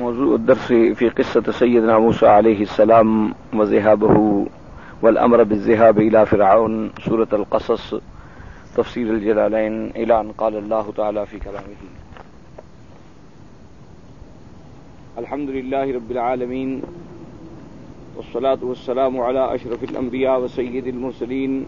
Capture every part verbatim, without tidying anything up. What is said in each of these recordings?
موضوع الدرس في قصة سيدنا موسى عليه السلام وذهابه والأمر بالذهاب إلى فرعون، سورة القصص، تفسير الجلالين، إلى أن قال الله تعالى في كلامه: الحمد لله رب العالمين، والصلاة والسلام على أشرف الأنبياء وسيد المرسلين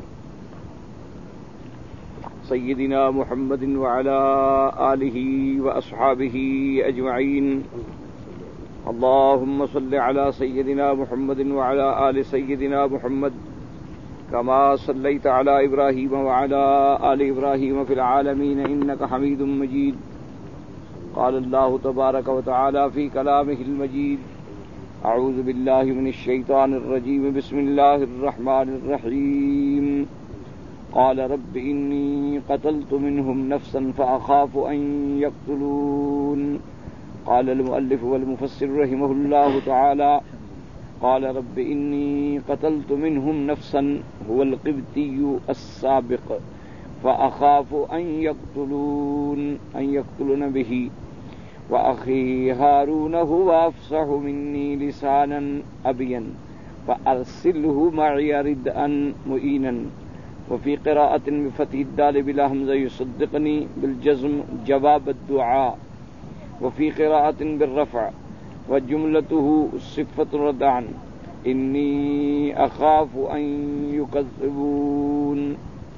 سيدنا محمد وعلى آله وأصحابه أجمعين. اللهم صل على سيدنا محمد وعلى آل سيدنا محمد كما صليت على إبراهيم وعلى آل إبراهيم في العالمين إنك حميد مجيد. قال الله تبارك وتعالى في كلامه المجيد: أعوذ بالله من الشيطان الرجيم، بسم الله الرحمن الرحيم. قال رب إني قتلت منهم نفسا فأخاف أن يقتلون. قال المؤلف والمفسر رحمه الله تعالى: قال رب إني قتلت منهم نفسا هو القبطي السابق فأخاف أن يقتلون أن يقتلون به وأخي هارون هو أفصح مني لسانا أبيا فأرسله معي ردءا مؤينا. وفي قراءة بفتح الدال بلا همزة يصدقني بالجزم جواب الدعاء. وفي قراءة بالرفع وجملته صفة ردعا إني أخاف أن يكذبون.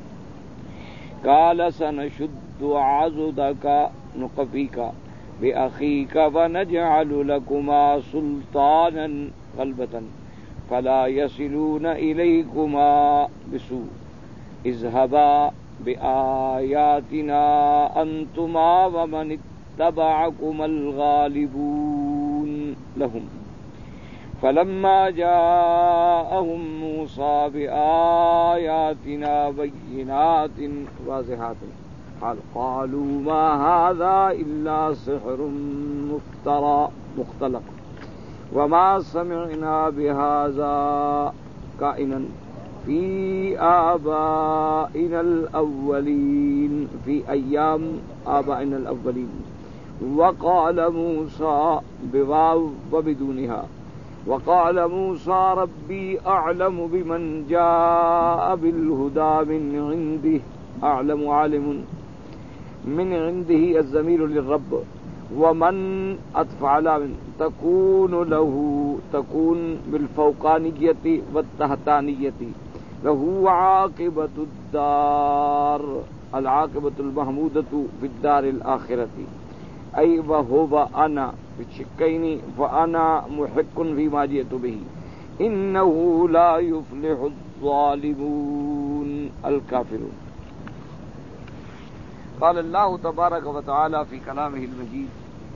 قال سنشد عضدك نقفيك بأخيك ونجعل لكما سلطانا غلبة فلا يصلون إليكما بسوء اذهبا بآياتنا أنتما ومن اتبعكما الغالبون لهم. فلما جاءهم موسى بآياتنا بينات واضحات قالوا ما هذا إلا سحر مفترى مختلق وما سمعنا بهذا كائنا في آبائنا الأولين في أيام آبائنا الأولين. وقال موسى بواو وبدونها وقال موسى ربي أعلم بمن جاء بالهدى من عنده. أعلم عالم من عنده الضمير للرب، ومن أطفال من تكون له تكون بالفوقانية والتحتانية له عاقبة الدار العاقبة المحمودة في الدار الآخرة أي وهو أنا بالشكين فأنا محق فيما جئت به إنه لا يفلح الظالمون الكافرون. قال الله تبارك وتعالى في كلامه المجيد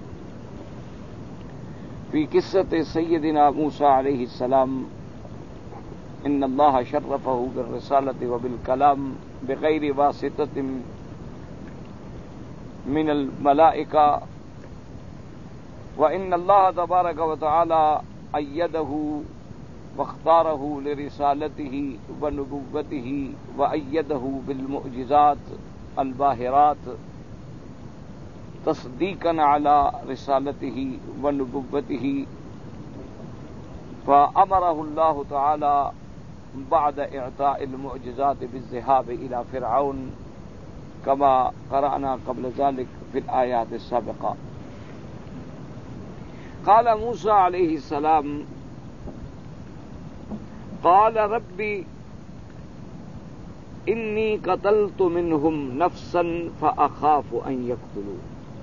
في قصة سيدنا موسى عليه السلام: إن الله شرفه بالرسالة وبالكلام بغير واسطة من الملائكة، وإن الله تبارك وتعالى أيده واختاره لرسالته ونبوته وأيده بالمعجزات الباهرات تصديقا على رسالته ونبوته. فأمره الله تعالى بعد إعطاء المعجزات بالذهاب إلى فرعون كما قرأنا قبل ذلك في الآيات السابقة. قال موسى عليه السلام: قال ربي إني قتلت منهم نفسا فأخاف أن يقتلون.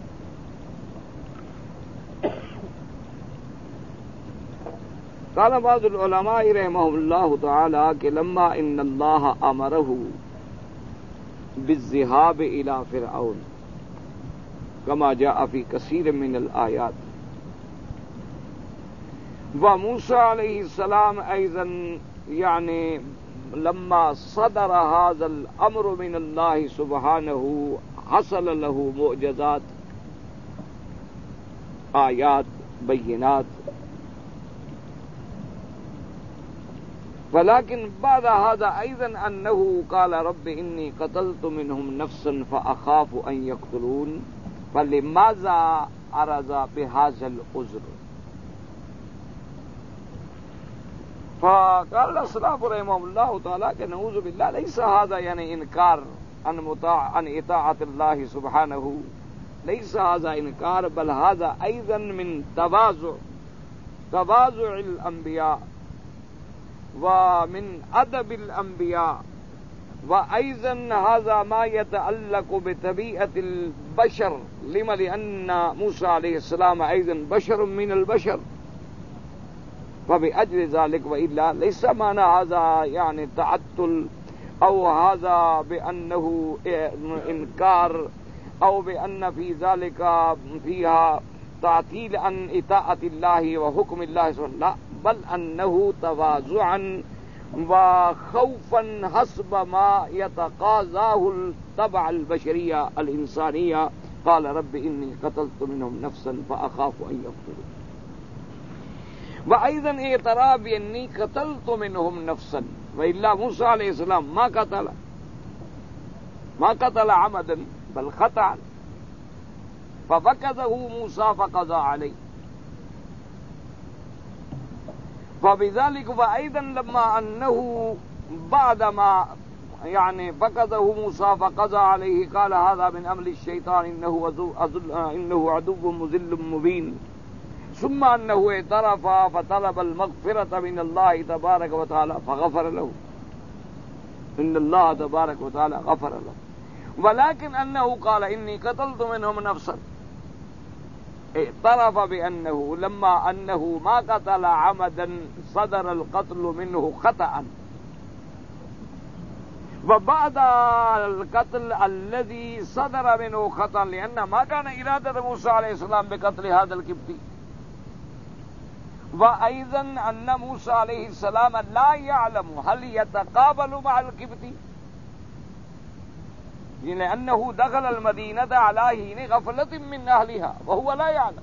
قال بعض العلماء رحمهم الله تعالى کہ لما ان اللہ امرہ بالذهاب الى فرعون كما جاء في كثير من الآيات، وموسى عليه السلام ايضا يعني لما صدر هذا الامر من الله سبحانه حصل له معجزات آيات بينات. ولكن بعد هذا أيضا أنه قال رب إني قتلت منهم نفسا فأخاف أن يقتلون. فلماذا أرز بهذا العذر؟ فقال السلف رحمهم الله تعالى کہ نعوذ بالله ليس هذا يعني انکار عن مطاع عن اطاعت الله سبحانه، ليس هذا انکار بل هذا ايضا من تواضع تواضع الانبیاء ومن ادب الانبیاء، وايضا هذا ما يتعلق بطبيعة البشر لما لان موسى عليه السلام ايضا بشر من البشر، فبأجل ذلك وإلا ليس معنى هذا يعني تعطل أو هذا بأنه إنكار أو بأن في ذلك فيها تعطيل عن إطاعة الله وحكم الله سبحانه، لا بل أنه تواضعا وخوفا حسب ما يتقاضاه الطبع البشرية الإنسانية. قال رب إني قتلت منهم نفسا فأخاف أن يقتلون، وأيضا اعتراف بأني قتلت منهم نفسا، وإلا موسى عليه السلام ما قتل ما قتل عمدا بل خطأ، ففكذه موسى فقضى عليه، فبذلك وأيضا لما أنه بعدما يعني فكذه موسى فقضى عليه قال هذا من أمر الشيطان إنه إنه عدو مذل مبين، ثم أنه اعترف فطلب المغفرة من الله تبارك وتعالى فغفر له، إن الله تبارك وتعالى غفر له، ولكن أنه قال إني قتلت منهم نفسا، اعترف بأنه لما أنه ما قتل عمدا صدر القتل منه خطأ، وبعد القتل الذي صدر منه خطأ لأن ما كان إرادة موسى عليه السلام بقتل هذا القبطي، وأيضا أن موسى عليه السلام لا يعلم هل يتقابل مع القبطي لأنه دخل المدينة على حين غفلة من أهلها وهو لا يعلم،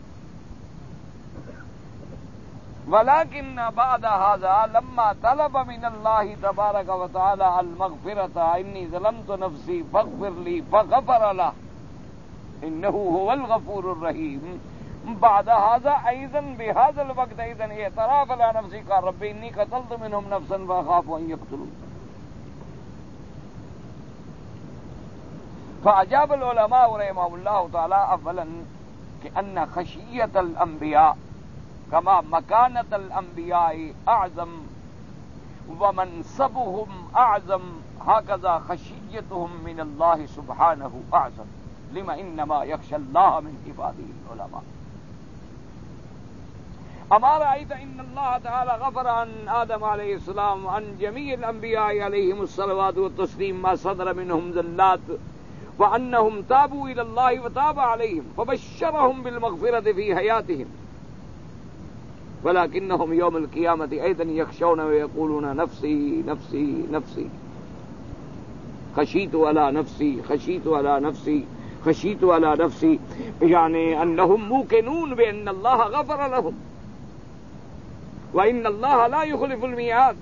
ولكن بعد هذا لما طلب من الله تبارك وتعالى المغفرة إني ظلمت نفسي فاغفر لي فغفر له إنه هو الغفور الرحيم، بعد هذا أيضا بهذا الوقت أيضا اعتراف على نفسه قال رب إني قتلت منهم نفسا فأخاف أن يقتلون. فأجاب العلماء رحمهم الله تعالى أولا كأن خشية الأنبياء كما مكانة الأنبياء أعظم ومنصبهم أعظم هكذا خشيتهم من الله سبحانه أعظم، لما إنما يخشى الله من عباده العلماء. أما رأيت إن الله تعالى غفر عن آدم عليه السلام وعن جميع الأنبياء عليهم الصلوات والتسليم ما صدر منهم زلات، وأنهم تابوا إلى الله وتاب عليهم فبشرهم بالمغفرة في حياتهم، ولكنهم يوم القيامة أيضا يخشون ويقولون نفسي نفسي نفسي خشيت على نفسي خشيت على نفسي خشيت على نفسي، يعني أنهم موقنون بأن الله غفر لهم وإن الله لا يخلف الميعاد،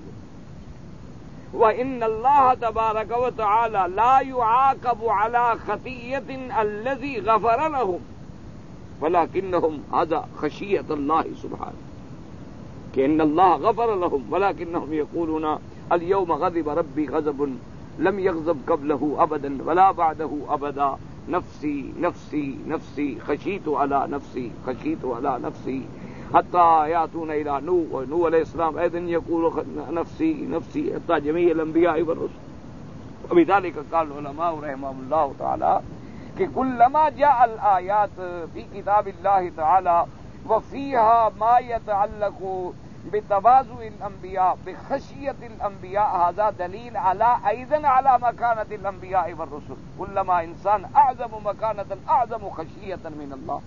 وإن الله تبارك وتعالى لا يعاقب على خطيئة الذي غفر لهم، ولكنهم هذا خشية الله سبحانه كأن الله غفر لهم، ولكنهم يقولون اليوم غضب ربي غضب لم يغضب قبله أبدا ولا بعده أبدا، نفسي نفسي نفسي خشيت على نفسي خشيت على نفسي، حتى يأتون إلى نوح ونوح عليه السلام أيضا يقول نفسي نفسي، حتى جميع الأنبياء والرسل. وبذلك قال العلماء رحمهم الله تعالى کہ كلما جاء الآيات في كتاب الله تعالى وفيها ما يتعلق بتواضع الأنبياء بخشية الأنبياء هذا دليل على أيضا على مكانة الأنبياء والرسل، كلما إنسان أعظم مكانة أعظم خشية من الله،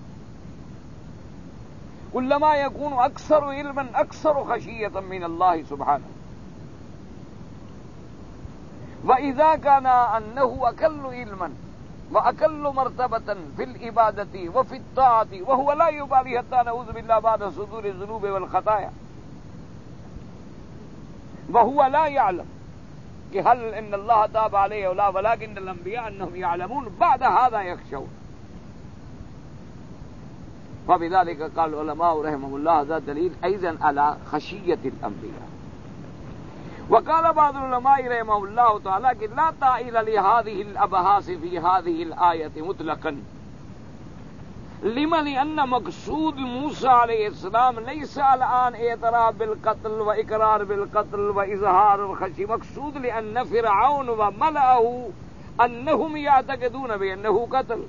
كلما يكون أكثر علما أكثر خشية من الله سبحانه. وإذا كان أنه أقل علما وأقل مرتبة في العبادة وفي الطاعة وهو لا يبالي حتى نعوذ بالله بعد صدور الذنوب والخطايا، وهو لا يعلم کہ هل إن الله تاب عليه ولا، ولكن الأنبياء أنهم يعلمون بعد هذا يخشون. فبذلك قال العلماء رحمهم الله هذا دليل أيضا على خشية الأنبياء. وقال بعض العلماء رحمه الله تعالى کہ لا تعیل لهذه الابحاث في هذه الآية مطلقا لما لأن مقصود موسى عليه السلام ليس الآن اعتراف بالقتل وإقرار بالقتل وإظهار الخشي، مقصود لأن فرعون وملأه أنهم يعتقدون بأنه قتل،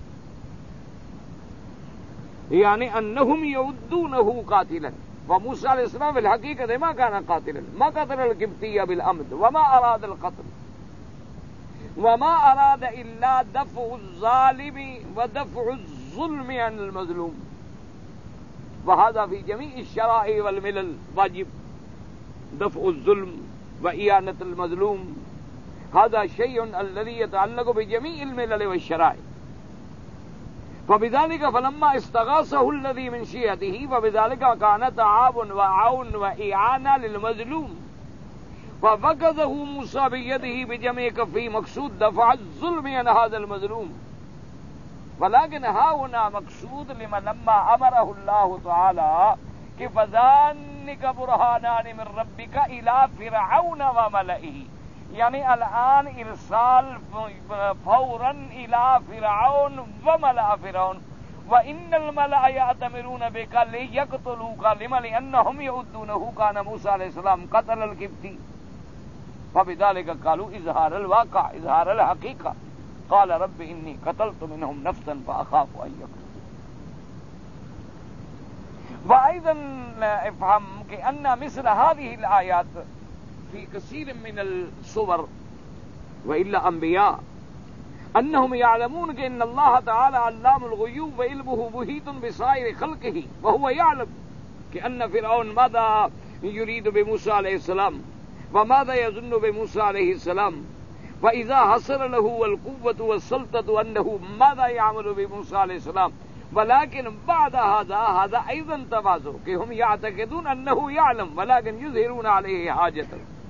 يعني أنهم يعدونه قاتلا، وموسى عليه السلام في الحقيقة ما كان قاتلا، ما قتل القبطية بالأمد وما أراد القتل، وما أراد إلا دفع الظالم ودفع الظلم عن المظلوم، وهذا في جميع الشرائع والملل واجب، دفع الظلم وإعانة المظلوم، هذا شيء الذي يتعلق بجميع الملل والشرائع. فبذلك فلما استغاثه الذي من شيعته فبذلك كان تعاون وعون وإعانة للمظلوم، ففقده موسى بيده بجميع كفه، مقصود دفع الظلم عن هذا المظلوم. ولكن ها هنا مقصود لما لما أمره الله تعالى کہ فذانک برهانان من ربك إلى فرعون وملئه، یعنی الآن ارسال فورا الى فرعون وملأ فرعون، وان الملأ يأتمرون بك ليقتلوك لما لانهم يعدونه كان موسى عليه السلام قتل القبطي، فبذلك قالوا اظهار الواقع اظهار الحقيقة، قال رب انی قتلت منهم نفسا فاخاف ان يقتلون. وايضا افهم کہ ان مثل هذه الآيات في كثير من الصور وإلا أنبياء أنهم يعلمون أن الله تعالى علام الغيوب وعلمه محيط بسائر خلقه، وهو يعلم كأن فرعون ماذا يريد بموسى عليه السلام وماذا يظن بموسى عليه السلام، وإذا حصل له القوة والسلطة أنه ماذا يعمل بموسى عليه السلام. ولكن بعد هذا هذا أيضا تواضع کہ هم يعتقدون أنه يعلم ولكن يظهرون عليه حاجة،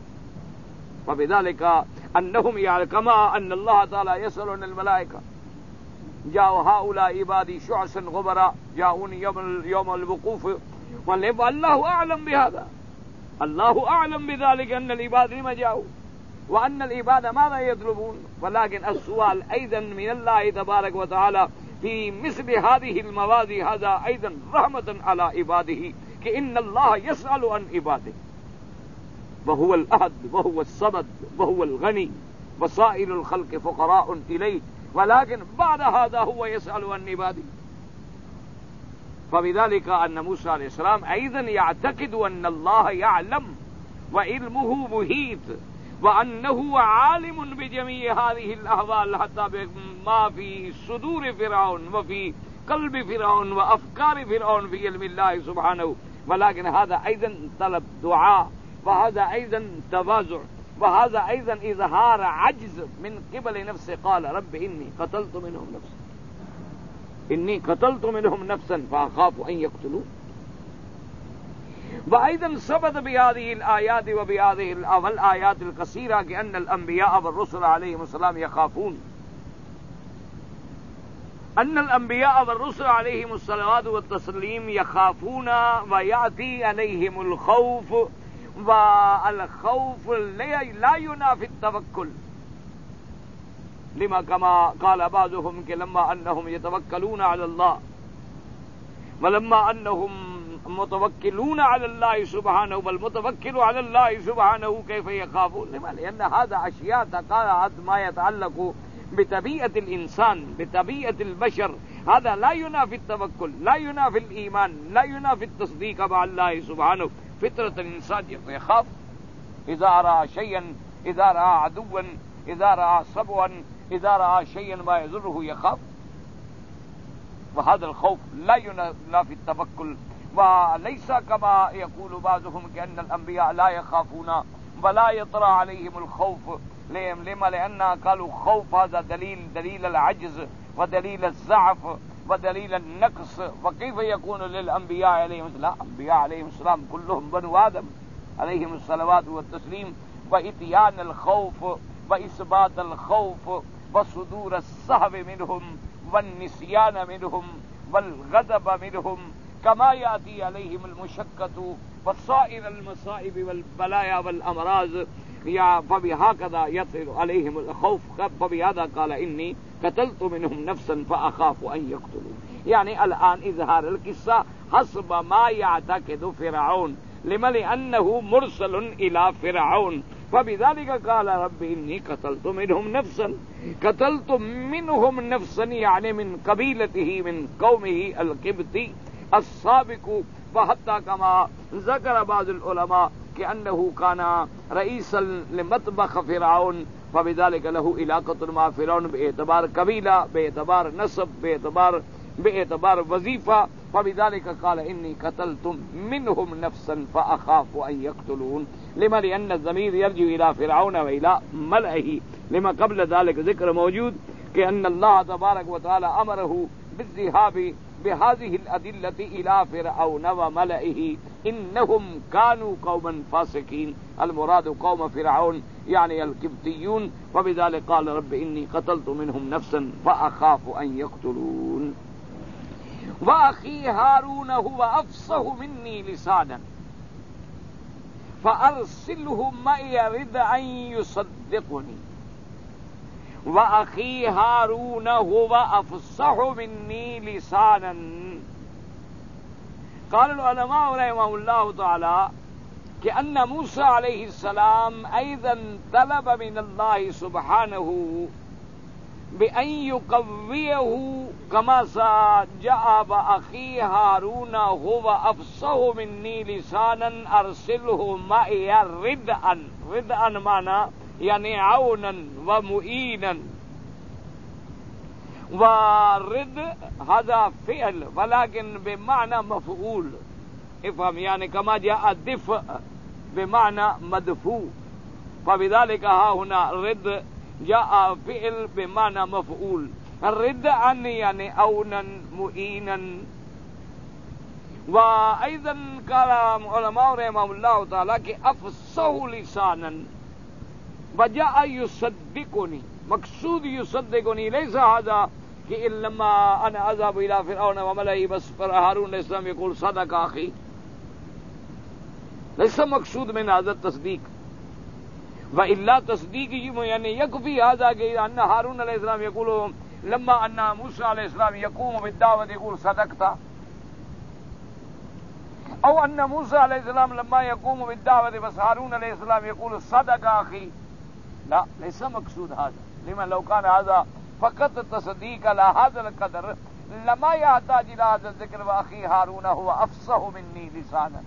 وبذلك أنهم يعلم كما أن الله تعالى يسأل عن الملائكة جاءوا هؤلاء عبادي شعثا غبرا جاءوني يوم يوم الوقوف، والله أعلم بهذا، الله أعلم بذلك أن العباد لما جاءوا وأن العباد ماذا يطلبون. ولكن السؤال أيضا من الله تبارك وتعالى في مثل هذه المواضع هذا أيضا رحمة على عباده، كأن الله يسأل عن عباده وهو الأحد وهو الصمد وهو الغني وسائر الخلق فقراء إليه، ولكن بعد هذا هو يسأل عن عباده. فبذلك أن موسى عليه السلام أيضا يعتقد أن الله يعلم وعلمه محيط، وأنه عالم بجميع هذه الأحوال حتى بما في صدور فرعون وفي قلب فرعون وأفكار فرعون في علم الله سبحانه. ولكن هذا أيضا طلب دعاء، وهذا أيضا تواضع، وهذا أيضا إظهار عجز من قبل نفسه. قال رب إني قتلت منهم نفسا إني قتلت منهم نفسا فأخاف أن يقتلون. وأيضا ثبت بهذه الآيات وبهذه الآيات القصيرة كأن الأنبياء والرسل عليهم السلام يخافون، أن الأنبياء والرسل عليهم الصلوات والتسليم يخافون ويأتي عليهم الخوف، والخوف لا ينافي التوكل، لما كما قال بعضهم کہ لما أنهم يتوكلون على الله ولما أنهم متوكلون على الله سبحانه والمتوكل على الله سبحانه كيف يخافون. لما لأن هذا أشياء تقاعد ما يتعلق بطبيعة الإنسان بطبيعة البشر، هذا لا ينافي التوكل، لا ينافي الإيمان، لا ينافي التصديق مع الله سبحانه. فطرة الإنسان يخاف إذا رأى شيئا، إذا رأى عدوا، إذا رأى صبوا، إذا رأى شيئا ما يضره يخاف، وهذا الخوف لا ينافي التوكل. وليس كما يقول بعضهم كأن الأنبياء لا يخافون ولا يطرأ عليهم الخوف، لما لأن قالوا خوف هذا دليل دليل العجز ودليل الضعف ودليل النقص، وكيف يكون للأنبياء عليهم السلام؟ الأنبياء عليهم السلام كلهم بنو آدم عليهم الصلوات والتسليم، وإتيان الخوف وإثبات الخوف وصدور الصهو منهم والنسيان منهم والغضب منهم، كما يأتي عليهم المشقة وسائر المصائب والبلايا والأمراض، یا فبهكذا يصل عليهم الخوف فبهذا قال انی قتلت منهم نفسا فاخاف ان يقتلون، یعنی الان اظہار القصہ حسب ما يعتقد فرعون لمن انه مرسل الى فرعون فبذلك قال رب انی قتلت منهم نفسا، قتلت منهم نفسا یعنی من قبیلته من قومه القبطی السابق، وحتى كما ذكر بعض العلماء كأنه كان رئيسا لمطبخ فرعون فبذلك له علاقة مع فرعون باعتبار قبيلة باعتبار نسب باعتبار باعتبار وظيفة، فبذلك قال إني قتلت منهم نفسا فأخاف أن يقتلون، لما لأن الضمير يرجع إلى فرعون وإلى ملئه، لما قبل ذلك ذكر موجود كأن الله تبارك وتعالى أمره بالذهاب بهذه الأدلة إلى فرعون وملئه إنهم كانوا قوما فاسقين، المراد قوم فرعون يعني القبطيون، وبذلك قال رب إني قتلت منهم نفسا فأخاف أن يقتلون. وأخي هارون هو أفصح مني لسانا فأرسله معي رد أن يصدقني، وأخي هارون هو أفصح مني لسانا. قال العلماء رحمه الله تعالى كأن موسى عليه السلام أيضا طلب من الله سبحانه بأن يقويه كما جاء بأخي هارون هو أفصح مني لسانا أرسله معي ردءا، ردءا معنى يعني عونا ومؤينا، ورد هذا فعل ولكن بمعنى مفعول، افهم يعني كما جاء دفء بمعنى مدفوع، فبذلك ها هنا رد جاء فعل بمعنى مفعول، الرد عن يعني عونا مؤينا. وأيضا قال علماء رحمه الله تعالى کہ أفصح لسانا وجاء يصدقني، مقصود يصدقني ليس هذا کہ لما أنا أذهب إلى فرعون وملئه بس پر هارون علیہ السلام يقول صدق أخي، ليس مقصود من هذا التصديق، وإلا تصديق يعني يكفي هذا کہ أن هارون علیہ السلام يقول لما أن موسى علیہ السلام يقوم بالدعوة يقول صدقت، أو أن موسى عليه السلام لما يقوم بالدعوة بس هارون عليه السلام يقول صدق أخي، لا ليس مقصود هذا، لما لو كان هذا فقط تصديق على هذا القدر لما يحتاج إلى هذا الذكر وأخي هارون هو أفصح مني لسانا،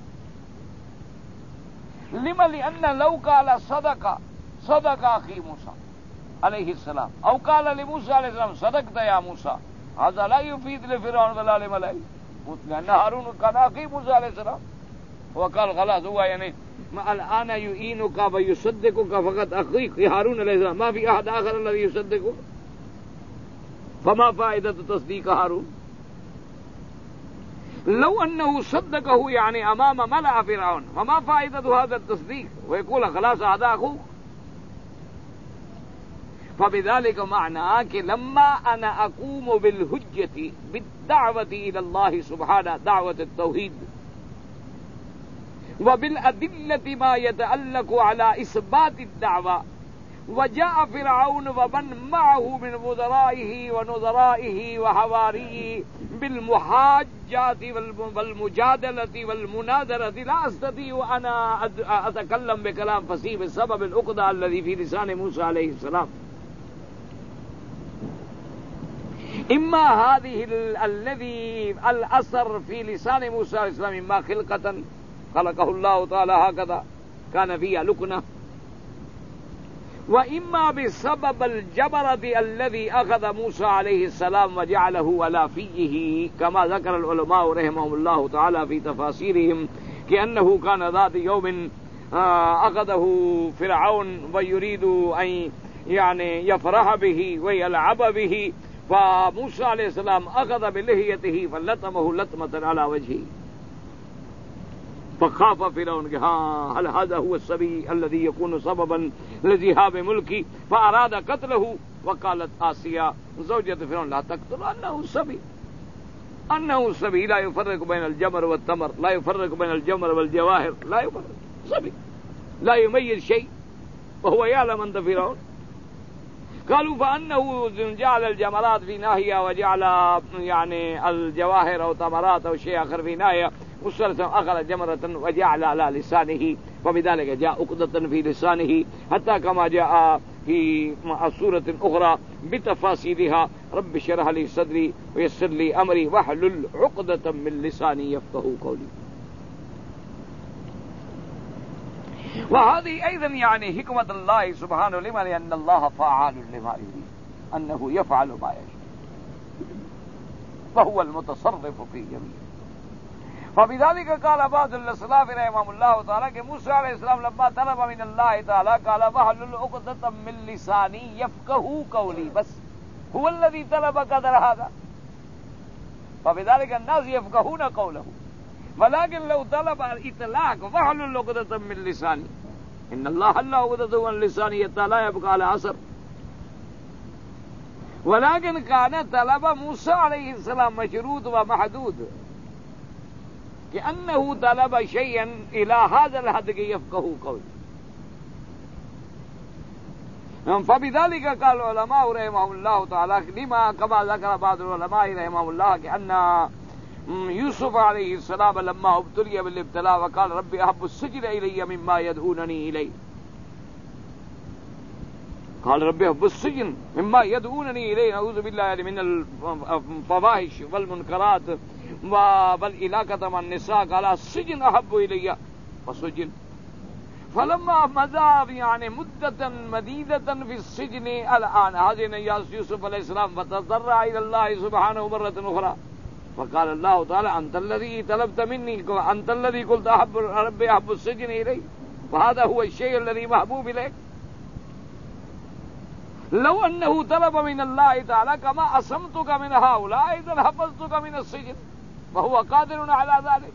لما لأن لو قال صدق صدق أخي موسى عليه السلام أو قال لموسى عليه السلام صدقت يا موسى، هذا لا يفيد لفرعون ولا لملئه، لأن هارون كان أخي موسى عليه السلام، وقال خلاص هو يعني ما الآن يعينك ويصدقك فقط أخيك هارون عليه السلام، ما في أحد آخر الذي يصدقك، فما فائدة تصديق هارون؟ لو أنه صدقه يعني أمام ملأ فرعون فما فائدة هذا التصديق، ويقول خلاص هذا أخوك. فبذلك معنى کہ لما أنا أقوم بالحجة بالدعوة إلى الله سبحانه دعوة التوحيد وبالأدلة ما يتعلق على إثبات الدعوة، وجاء فرعون ومن معه من وزرائه ونظرائه وحواريه بالمحاجات والمجادلة والمناظرة، لا أستطيع أنا أتكلم بكلام فصيح بسبب العقدة الذي في لسان موسى عليه السلام. إما هذه الذي الأثر في لسان موسى عليه السلام إما خلقة خلقه الله تعالى هكذا كان فيها لكنة، وإما بسبب الجبرة الذي أخذ موسى عليه السلام وجعله على فيه، كما ذكر العلماء رحمهم الله تعالى في تفاسيرهم كأنه كان ذات يوم أخذه فرعون ويريد أن يعني يفرح به ويلعب به، فموسى عليه السلام أخذ بلحيته فلطمه لطمة على وجهه، فخاف فرعون ها هل هذا هو الصبي الذي يكون سببا لذهاب ملكي، فأراد قتله، وقالت آسيا زوجة فرعون لا تقتل أنه صبي، أنه صبي لا يفرق بين الجمر والتمر، لا يفرق بين الجمر والجواهر، لا يفرق، صبي لا يميز شيء، وهو يعلم أنت فرعون. قالوا فأنه جعل الجمرات في ناحية وجعل يعني الجواهر أو تمرات أو شيء آخر في ناحية، والصلاة أخذ جمرة وجعل على لسانه، وبذلك جاء عقدة في لسانه، حتى كما جاء في سورة أخرى بتفاصيلها: رب اشرح لي صدري ويسر لي أمري واحلل عقدة من لساني يفقهوا قولي. وهذه أيضا يعني حكمة الله سبحانه لما لأن الله فعال لما يريد، أنه يفعل ما يشاء وهو المتصرف في جميع. فبذلك قال بعض السلف رحمهم الله تعالى کہ موسیٰ علیہ السلام لما طلب من الله تعالى قال واحلل عقدة من لساني يفقهوا قولي، بس هو الذي طلب قدر هذا، فبذلك الناس يفقهون قوله. ولكن لو طلب الاطلاق واحلل عقدة من لساني، ان الله حل عقدة من لساني حتى لا يبقى على اثر. ولكن كان طلب موسى عليه السلام مشروط ومحدود، كأنه طلب شيئا إلى هذا الحد كي يفقهوا قولي. فبذلك قال العلماء رحمهم الله تعالى لما كما ذكر بعض العلماء رحمهم الله كأن يوسف عليه السلام لما ابتلي بالابتلاء وقال ربي أحب السجن إلي مما يدعونني إليه، قال ربي أحب السجن مما يدعونني إليه، نعوذ بالله من الفواحش والمنكرات والعلاقة مع النساء، قال السجن أحب إلي فسجن. فلما مضى يعني مدة مديدة في السجن الآن حزن يوسف عليه السلام فتضرع إلى الله سبحانه مرة أخرى، فقال الله تعالى أنت الذي طلبت مني، أنت الذي قلت أحب ربي أحب السجن إلي، وهذا هو الشيء الذي محبوب إليك. لو أنه طلب من الله تعالى كما أصمتك من هؤلاء إذا حفظتك من السجن، وهو قادر على ذلك.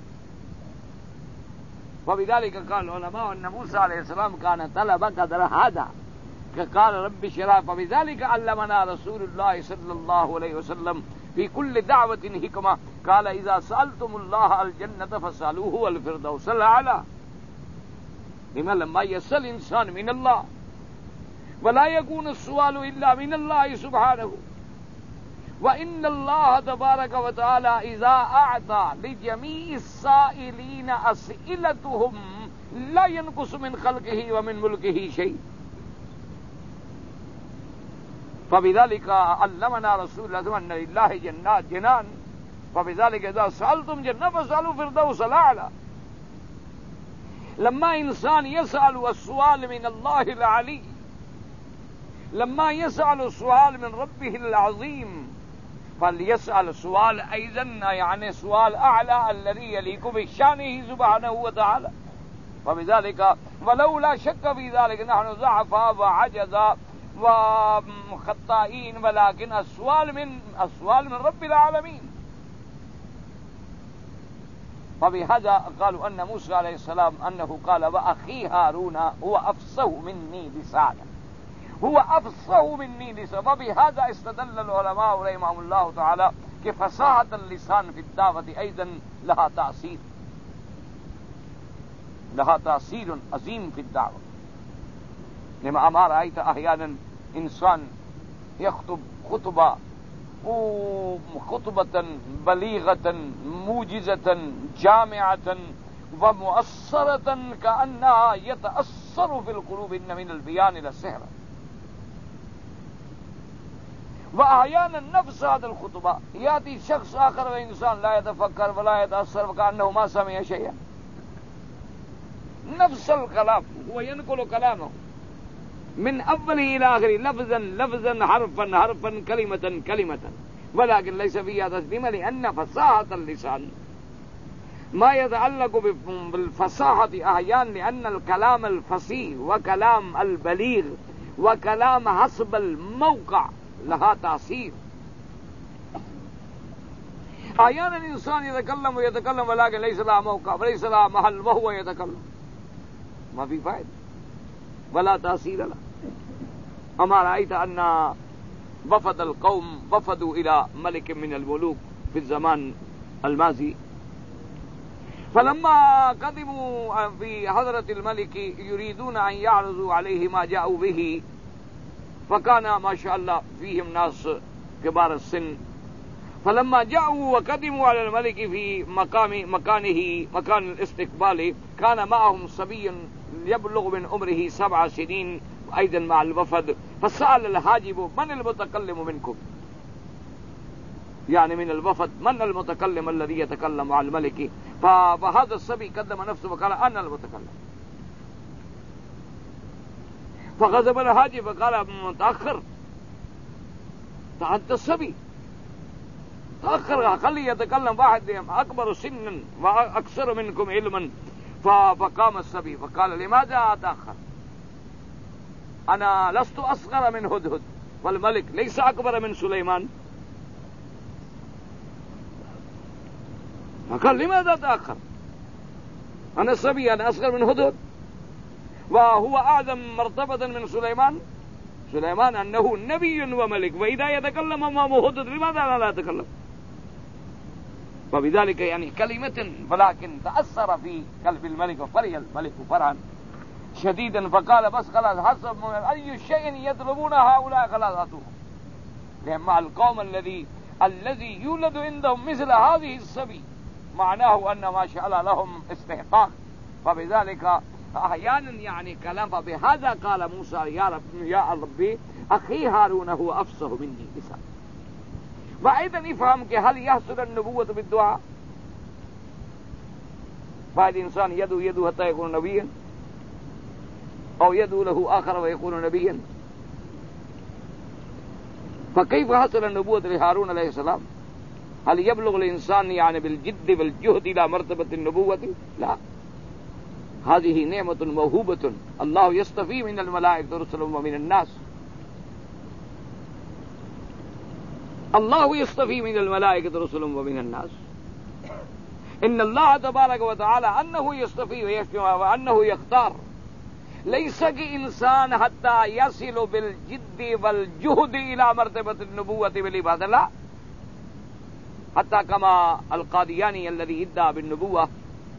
وبذلك قال العلماء أن موسى عليه السلام كان طلب قدر هذا، قال رب اشرح. فبذلك علمنا رسول الله صلى الله عليه وسلم في كل دعوة حكمة، قال إذا سألتم الله الجنة فاسألوه الفردوس الأعلى. لما لما يسأل إنسان من الله ولا يكون السؤال إلا من الله سبحانه، وإن الله تبارك وتعالى إذا أعطى لجميع السائلين أسئلتهم لا ينقص من خلقه ومن ملكه شيء. فبذلك علمنا رسول الله أن لله جنات جنان، فبذلك إذا سألتم جنة فاسألوا فردوس الأعلى. لما إنسان يسأل السؤال من الله العلي، لما يسأل السؤال من ربه العظيم، فليسأل سؤال أيضا يعني سؤال أعلى الذي يليق بشانه سبحانه وتعالى. وبذلك ولولا شك في ذلك نحن ضعفاء وعجزاء وخطائين، ولكن السؤال من السؤال من رب العالمين. فبهذا قالوا أن موسى عليه السلام أنه قال وأخي هارون هو أفصح مني لسانا، هو أفصح مني لسانا. وبهذا استدل العلماء رحمهم الله تعالى كفصاحة اللسان في الدعوة أيضا لها تأثير، لها تأثير عظيم في الدعوة. لما ما رأيت أحيانا إنسان يخطب خطبة خطبة بليغة موجزة جامعة ومؤثرة كأنها يتأثر في القلوب إن من البيان إلى السحر. وأحيانا نفس هذا الخطبة يأتي شخص آخر وإنسان لا يتفكر ولا يتأثر وكأنه ما سمع شيئا، نفس الكلام هو ينقل كلامه من أوله إلى آخره لفظا لفظا حرفا حرفا كلمة كلمة، ولكن ليس فيها تسليم، لأن فصاحة اللسان ما يتعلق بالفصاحة أحيانا، لأن الكلام الفصيح وكلام البليغ وكلام حسب الموقع لها تأثير. أحيانا الإنسان يتكلم ويتكلم ولكن ليس لها موقع وليس لها محل وهو يتكلم، ما في فائدة ولا تأثير له. أما رأيت أن وفد القوم وفدوا إلى ملك من الملوك في الزمان الماضي، فلما قدموا في حضرة الملك يريدون أن يعرضوا عليه ما جاءوا به فكان ما شاء الله فيهم ناس كبار السن. فلما جاءوا وقدموا على الملك في مقام مكانه مكان الاستقبال كان معهم صبي يبلغ من عمره سبع سنين أيضا مع الوفد. فسأل الحاجب من المتكلم منكم، يعني من الوفد من المتكلم الذي يتكلم مع الملك؟ فهذا الصبي قدم نفسه وقال أنا المتكلم. فغضب الحاجب فقال متأخر، أنت الصبي تأخر، خلي يتكلم واحد أكبر سنا وأكثر منكم علما. فقام الصبي فقال لماذا أتأخر؟ أنا لست أصغر من هدهد والملك ليس أكبر من سليمان. فقال لماذا تأخر؟ أنا الصبي، أنا أصغر من هدهد وهو أعظم مرتبة من سليمان. سليمان أنه نبي وملك، وإذا يتكلم أمامه هدهد لماذا لا يتكلم؟ وبذلك يعني كلمة ولكن تأثر في قلب الملك وفرح الملك فرحا شديدا. فقال بس خلاص حسب أي شيء يطلبون هؤلاء خلاص أتوه، لأن القوم الذي الذي يولد عندهم مثل هذه الصبي معناه أن ما شاء الله لهم استحقاق. فبذلك أحيانا يعني كلام. فبهذا قال موسى يا رب يا ربي أخي هارون هو أفصح مني لسانا. وأيضا يفهم هل يحصل النبوة بالدعاء؟ فالإنسان يدعو يدعو حتى يكون نبيا، أو يدعو له آخر ويكون نبيا. فكيف حصل النبوة لهارون عليه السلام؟ هل يبلغ الإنسان يعني بالجد والجهد إلى مرتبة النبوة؟ لا، هذه نعمة موهوبة. الله يصطفي من الملائكة رسلا ومن الناس. الله يصطفي من الملائكة رسلا ومن الناس. إن الله تبارك وتعالى أنه يصطفي ويشفي وأنه يختار. ليس كإنسان حتى يصل بالجد والجهد إلى مرتبة النبوة بالعبادة، لا، حتى كما القادياني الذي ادعى بالنبوة،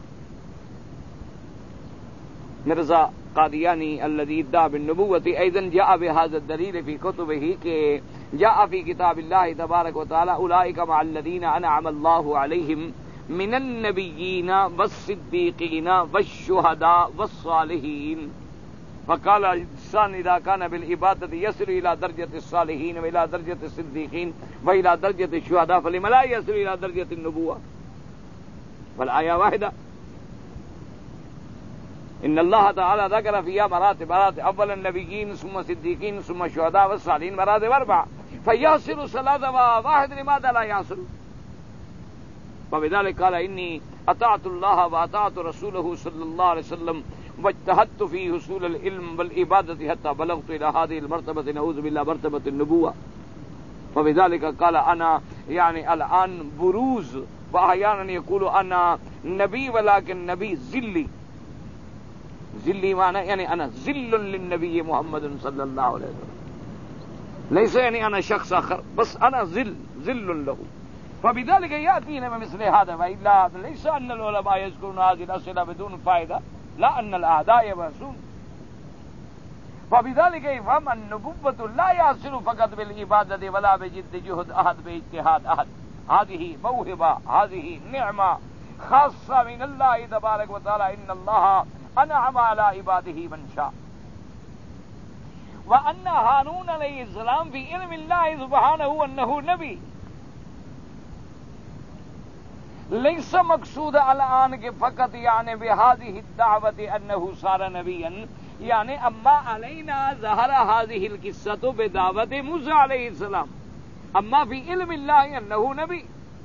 مرزا قادياني الذي ادعى بالنبوة أيضا جاء بهذا الدليل في كتبه، كي جاء في كتاب الله تبارك وتعالى أولئك مع الذين أنعم الله عليهم من النبيين والصديقين والشهداء والصالحين. فقال الإنسان إذا كان بالعبادة يصل إلى درجة الصالحين وإلى درجة الصديقين وإلى درجة الشهداء، فلما لا يصل إلى درجة النبوة؟ والآية واحدة. إن الله تعالى ذكر فيها مراتب، مراتب أولا النبيين ثم الصديقين ثم الشهداء والصالحين، مراتب أربعة. فيصل صلاة واحد، لماذا لا يصل؟ وبذلك قال إني أطعت الله وأطعت رسوله صلى الله عليه وسلم واجتهدت في حصول العلم والعبادة حتى بلغت إلى هذه المرتبة، نعوذ بالله مرتبة النبوة. وبذلك قال أنا يعني الآن بروز، وأحيانا يقول أنا نبي ولكن نبي ذلي. ذلي معنى يعني أنا ذل للنبي محمد صلى الله عليه وسلم، ليس يعني أنا شخص آخر، بس أنا ذل ذل له. فبذلك يأتينا بمثل هذا. وإلا ليس أن العلماء يذكرون هذه الأسئلة بدون فائدة، لا، أن الأعداء يبحثون. فبذلك يفهم النبوة لا يصل فقط بالعبادة ولا بجد جهد أحد باجتهاد أحد. هذه موهبة، هذه نعمة خاصة من الله تبارك وتعالى. إن الله أنعم على عباده من شاء. وأن هارون عليه السلام في علم الله سبحانه أنه نبي. ليس مقصود الآن فقط يعني بهذه الدعوة أنه صار نبيا، يعني أما علينا ظهر هذه القصة بدعوة موسى عليه السلام، أما في علم الله أنه نبي.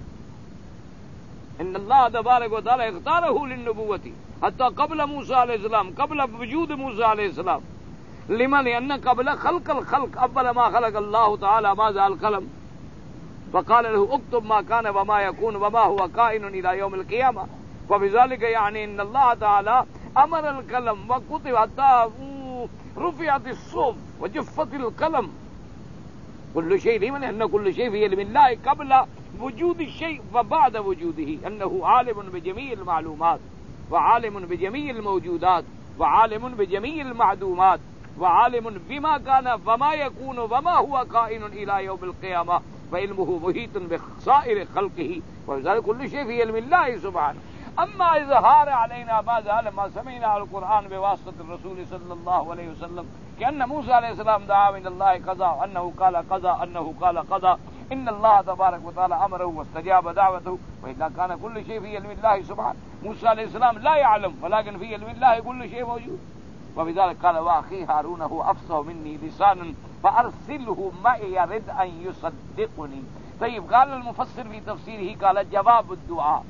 إن الله تبارك وتعالى اختاره للنبوة حتى قبل موسى عليه السلام، قبل وجود موسى عليه السلام. لمن؟ لأن قبل خلق الخلق، أول ما خلق الله تعالى ماذا؟ القلم. فقال له اكتب ما كان وما يكون وما هو كائن إلى يوم القيامة. وبذلك يعني إن الله تعالى أمر القلم وكتب حتى رفعت الصحف وجفت القلم. كل شيء لمن؟ أن كل شيء في علم الله قبل وجود الشيء وبعد وجوده أنه عالم بجميع المعلومات وعالم بجميع الموجودات وعالم بجميع المعدومات وعالم بما كان وما يكون وما هو كائن إلى يوم القيامة وعلمه محيط بسائر خلقه وذلك كل شيء في علم الله سبحانه. أما إظهار علينا بعد لما سمعنا القرآن بواسطة الرسول صلى الله عليه وسلم كأن موسى عليه السلام دعا من الله قضى أنه قال قضى أنه قال قضى إن الله تبارك وتعالى أمره واستجاب دعوته وإذا كان كل شيء في علم الله سبحانه. موسى عليه السلام لا يعلم ولكن في علم الله كل شيء موجود. وبذلك قال وأخي هارون هو أفصح مني لسانا فأرسله معي يرد أن يصدقني. طيب قال المفسر في تفسيره قال جواب الدعاء.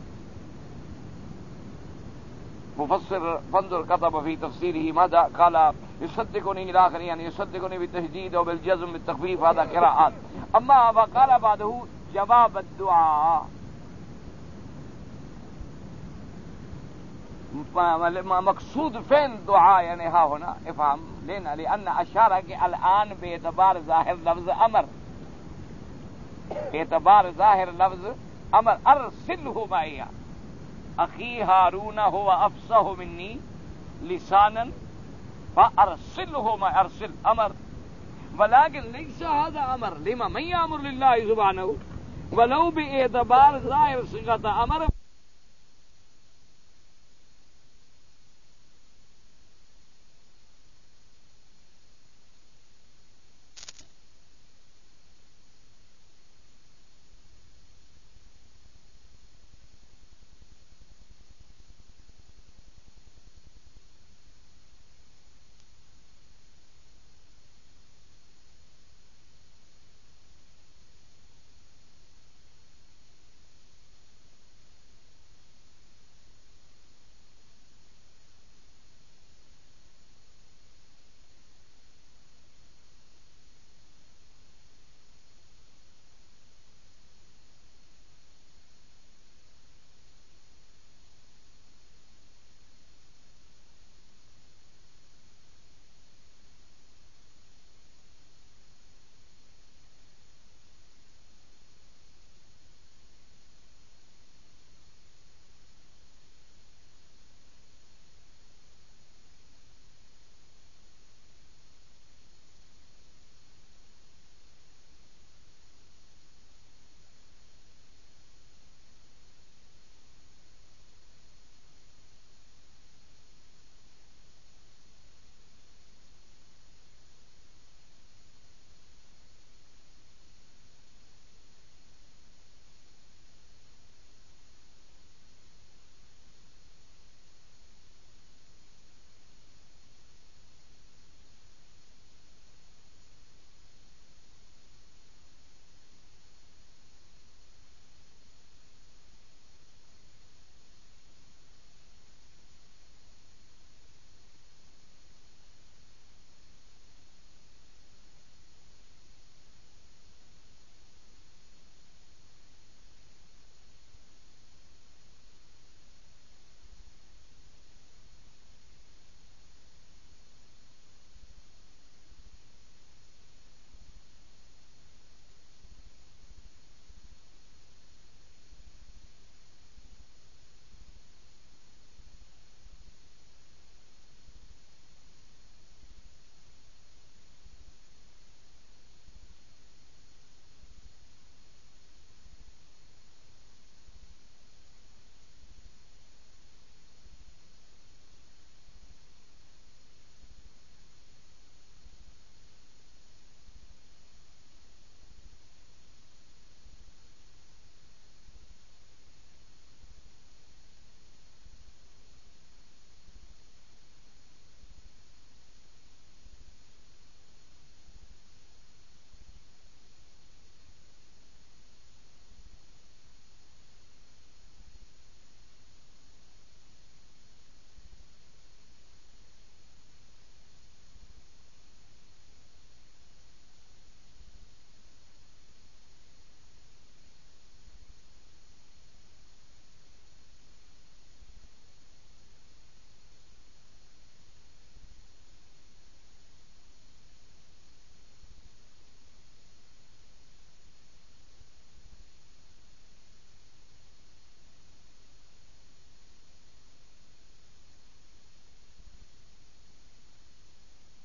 مفسر فانظر كتب في تفسيره ماذا قال يصدقني إلى آخره يعني يصدقني بالتشديد وبالجزم بالتخفيف هذا قراءات. أما وقال بعده جواب الدعاء مقصود فين دعاء يعني ها هنا افهم لنا لأن أشار الآن باعتبار ظاهر لفظ أمر باعتبار ظاهر لفظ أمر أرسله معي أخي هارون هو أفصح مني لسانا فأرسله ما أرسل أمر ولكن ليس هذا أمر لما من يأمر لله سبحانه ولو باعتبار ظاهر صيغة أمر